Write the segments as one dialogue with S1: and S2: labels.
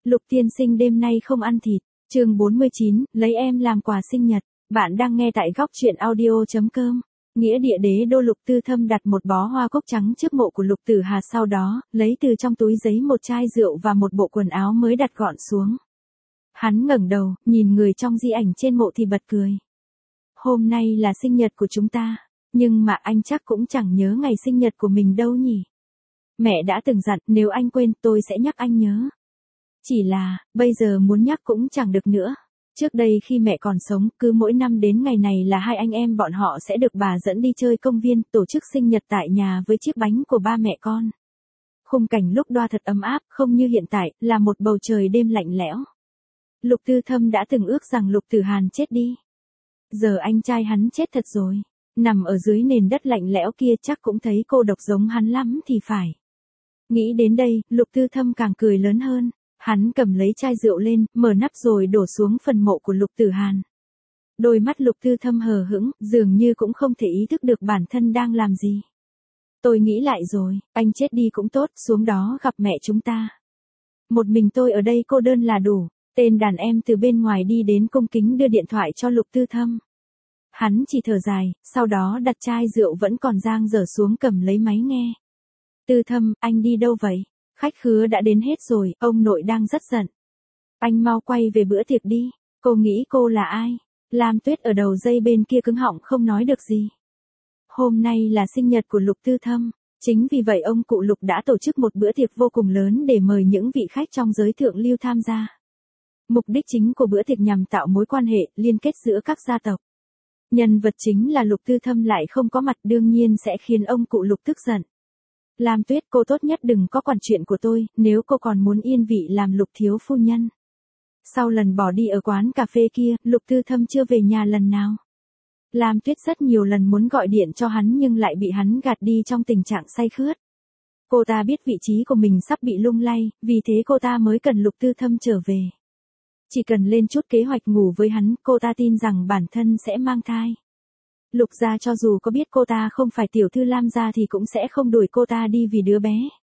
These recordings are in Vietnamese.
S1: Lục tiên sinh đêm nay không ăn thịt. Chương 49, lấy em làm quà sinh nhật. Bạn đang nghe tại góc truyện audio.com. Nghĩa địa đế đô. Lục Tư Thâm đặt một bó hoa cúc trắng trước mộ của Lục Tử Hà, sau đó lấy từ trong túi giấy một chai rượu và một bộ quần áo mới đặt gọn xuống. Hắn ngẩng đầu, nhìn người trong di ảnh trên mộ thì bật cười. Hôm nay là sinh nhật của chúng ta, nhưng mà anh chắc cũng chẳng nhớ ngày sinh nhật của mình đâu nhỉ. Mẹ đã từng dặn nếu anh quên tôi sẽ nhắc anh nhớ. Chỉ là, bây giờ muốn nhắc cũng chẳng được nữa. Trước đây khi mẹ còn sống, cứ mỗi năm đến ngày này là hai anh em bọn họ sẽ được bà dẫn đi chơi công viên, tổ chức sinh nhật tại nhà với chiếc bánh của ba mẹ con. Khung cảnh lúc đoa thật ấm áp, không như hiện tại, là một bầu trời đêm lạnh lẽo. Lục Tư Thâm đã từng ước rằng Lục Tử Hàn chết đi. Giờ anh trai hắn chết thật rồi. Nằm ở dưới nền đất lạnh lẽo kia chắc cũng thấy cô độc giống hắn lắm thì phải. Nghĩ đến đây, Lục Tư Thâm càng cười lớn hơn. Hắn cầm lấy chai rượu lên, mở nắp rồi đổ xuống phần mộ của Lục Tử Hàn. Đôi mắt Lục Tư Thâm hờ hững, dường như cũng không thể ý thức được bản thân đang làm gì. Tôi nghĩ lại rồi, anh chết đi cũng tốt, xuống đó gặp mẹ chúng ta. Một mình tôi ở đây cô đơn là đủ. Tên đàn em từ bên ngoài đi đến cung kính đưa điện thoại cho Lục Tư Thâm. Hắn chỉ thở dài, sau đó đặt chai rượu vẫn còn dang dở xuống cầm lấy máy nghe. Tư Thâm, anh đi đâu vậy? Khách khứa đã đến hết rồi, ông nội đang rất giận. Anh mau quay về bữa tiệc đi. Cô nghĩ cô là ai? Lam Tuyết ở đầu dây bên kia cứng họng không nói được gì. Hôm nay là sinh nhật của Lục Tư Thâm. Chính vì vậy ông cụ Lục đã tổ chức một bữa tiệc vô cùng lớn để mời những vị khách trong giới thượng lưu tham gia. Mục đích chính của bữa tiệc nhằm tạo mối quan hệ, liên kết giữa các gia tộc. Nhân vật chính là Lục Tư Thâm lại không có mặt, đương nhiên sẽ khiến ông cụ Lục tức giận. Lam Tuyết, cô tốt nhất đừng có quản chuyện của tôi, nếu cô còn muốn yên vị làm Lục thiếu phu nhân. Sau lần bỏ đi ở quán cà phê kia, Lục Tư Thâm chưa về nhà lần nào. Lam Tuyết rất nhiều lần muốn gọi điện cho hắn nhưng lại bị hắn gạt đi trong tình trạng say khướt. Cô ta biết vị trí của mình sắp bị lung lay, vì thế cô ta mới cần Lục Tư Thâm trở về. Chỉ cần lên chút kế hoạch ngủ với hắn, cô ta tin rằng bản thân sẽ mang thai. Lục gia cho dù có biết cô ta không phải tiểu thư Lam gia thì cũng sẽ không đuổi cô ta đi vì đứa bé.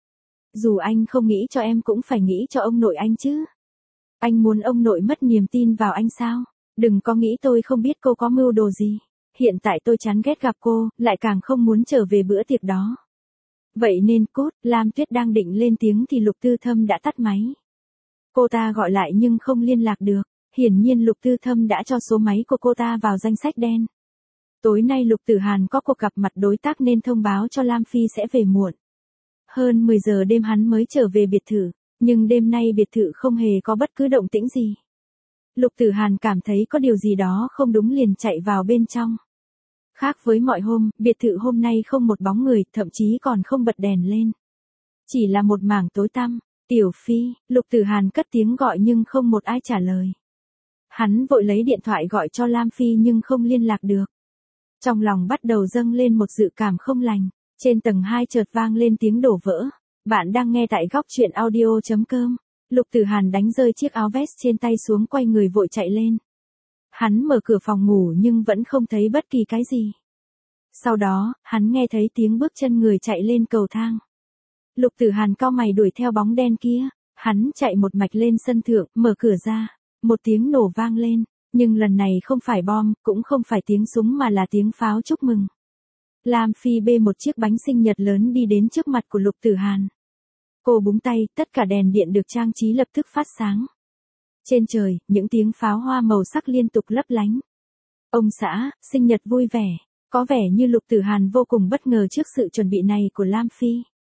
S1: Dù anh không nghĩ cho em cũng phải nghĩ cho ông nội anh chứ. Anh muốn ông nội mất niềm tin vào anh sao? Đừng có nghĩ tôi không biết cô có mưu đồ gì. Hiện tại tôi chán ghét gặp cô, lại càng không muốn trở về bữa tiệc đó. Vậy nên cút, Lam Tuyết đang định lên tiếng thì Lục Tư Thâm đã tắt máy. Cô ta gọi lại nhưng không liên lạc được. Hiển nhiên Lục Tư Thâm đã cho số máy của cô ta vào danh sách đen. Tối nay Lục Tử Hàn có cuộc gặp mặt đối tác nên thông báo cho Lam Phi sẽ về muộn. Hơn 10 giờ đêm hắn mới trở về biệt thự, nhưng đêm nay biệt thự không hề có bất cứ động tĩnh gì. Lục Tử Hàn cảm thấy có điều gì đó không đúng liền chạy vào bên trong. Khác với mọi hôm, biệt thự hôm nay không một bóng người, thậm chí còn không bật đèn lên. Chỉ là một mảng tối tăm. Tiểu Phi, Lục Tử Hàn cất tiếng gọi nhưng không một ai trả lời. Hắn vội lấy điện thoại gọi cho Lam Phi nhưng không liên lạc được. Trong lòng bắt đầu dâng lên một dự cảm không lành. Trên tầng 2 chợt vang lên tiếng đổ vỡ. Bạn đang nghe tại góc truyện audio.com. Lục Tử Hàn đánh rơi chiếc áo vest trên tay xuống, quay người vội chạy lên. Hắn mở cửa phòng ngủ nhưng vẫn không thấy bất kỳ cái gì. Sau đó, hắn nghe thấy tiếng bước chân người chạy lên cầu thang. Lục Tử Hàn cau mày đuổi theo bóng đen kia. Hắn chạy một mạch lên sân thượng, mở cửa ra. Một tiếng nổ vang lên. Nhưng lần này không phải bom, cũng không phải tiếng súng mà là tiếng pháo chúc mừng. Lam Phi bê một chiếc bánh sinh nhật lớn đi đến trước mặt của Lục Tử Hàn. Cô búng tay, tất cả đèn điện được trang trí lập tức phát sáng. Trên trời, những tiếng pháo hoa màu sắc liên tục lấp lánh. Ông xã, sinh nhật vui vẻ. Có vẻ như Lục Tử Hàn vô cùng bất ngờ trước sự chuẩn bị này của Lam Phi.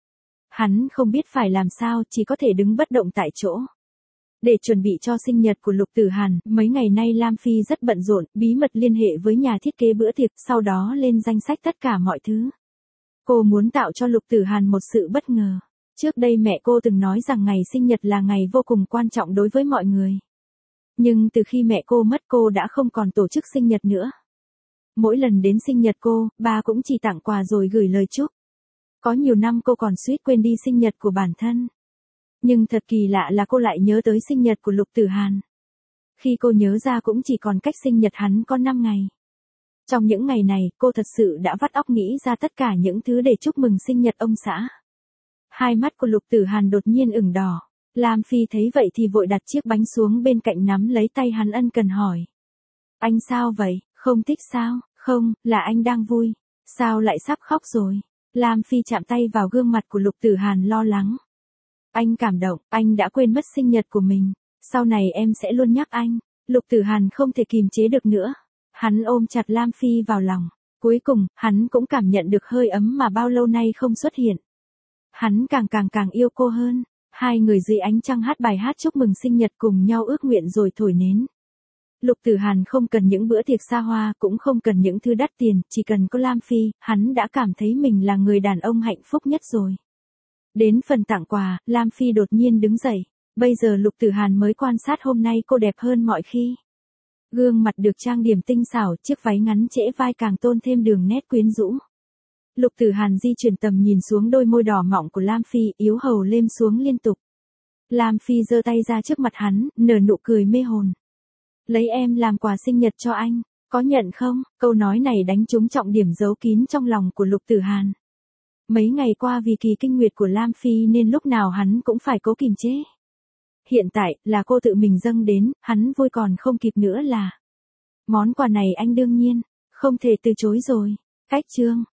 S1: Hắn không biết phải làm sao, chỉ có thể đứng bất động tại chỗ. Để chuẩn bị cho sinh nhật của Lục Tử Hàn, mấy ngày nay Lam Phi rất bận rộn, bí mật liên hệ với nhà thiết kế bữa tiệc, sau đó lên danh sách tất cả mọi thứ. Cô muốn tạo cho Lục Tử Hàn một sự bất ngờ. Trước đây mẹ cô từng nói rằng ngày sinh nhật là ngày vô cùng quan trọng đối với mọi người. Nhưng từ khi mẹ cô mất cô đã không còn tổ chức sinh nhật nữa. Mỗi lần đến sinh nhật cô, ba cũng chỉ tặng quà rồi gửi lời chúc. Có nhiều năm cô còn suýt quên đi sinh nhật của bản thân. Nhưng thật kỳ lạ là cô lại nhớ tới sinh nhật của Lục Tử Hàn. Khi cô nhớ ra cũng chỉ còn cách sinh nhật hắn có 5 ngày. Trong những ngày này, cô thật sự đã vắt óc nghĩ ra tất cả những thứ để chúc mừng sinh nhật ông xã. Hai mắt của Lục Tử Hàn đột nhiên ửng đỏ. Lam Phi thấy vậy thì vội đặt chiếc bánh xuống bên cạnh nắm lấy tay hắn ân cần hỏi. Anh sao vậy, không thích sao? Không, là anh đang vui. Sao lại sắp khóc rồi? Lam Phi chạm tay vào gương mặt của Lục Tử Hàn lo lắng. Anh cảm động, anh đã quên mất sinh nhật của mình. Sau này em sẽ luôn nhắc anh. Lục Tử Hàn không thể kìm chế được nữa. Hắn ôm chặt Lam Phi vào lòng. Cuối cùng, hắn cũng cảm nhận được hơi ấm mà bao lâu nay không xuất hiện. Hắn càng yêu cô hơn. Hai người dưới ánh trăng hát bài hát chúc mừng sinh nhật cùng nhau ước nguyện rồi thổi nến. Lục Tử Hàn không cần những bữa tiệc xa hoa, cũng không cần những thứ đắt tiền, chỉ cần có Lam Phi, hắn đã cảm thấy mình là người đàn ông hạnh phúc nhất rồi. Đến phần tặng quà, Lam Phi đột nhiên đứng dậy. Bây giờ Lục Tử Hàn mới quan sát hôm nay cô đẹp hơn mọi khi. Gương mặt được trang điểm tinh xảo, chiếc váy ngắn trễ vai càng tôn thêm đường nét quyến rũ. Lục Tử Hàn di chuyển tầm nhìn xuống đôi môi đỏ mọng của Lam Phi, yếu hầu lêm xuống liên tục. Lam Phi giơ tay ra trước mặt hắn, nở nụ cười mê hồn. Lấy em làm quà sinh nhật cho anh, có nhận không? Câu nói này đánh trúng trọng điểm giấu kín trong lòng của Lục Tử Hàn. Mấy ngày qua vì kỳ kinh nguyệt của Lam Phi nên lúc nào hắn cũng phải cố kìm chế. Hiện tại, là cô tự mình dâng đến, hắn vui còn không kịp nữa là. Món quà này anh đương nhiên, không thể từ chối rồi. Cách chương.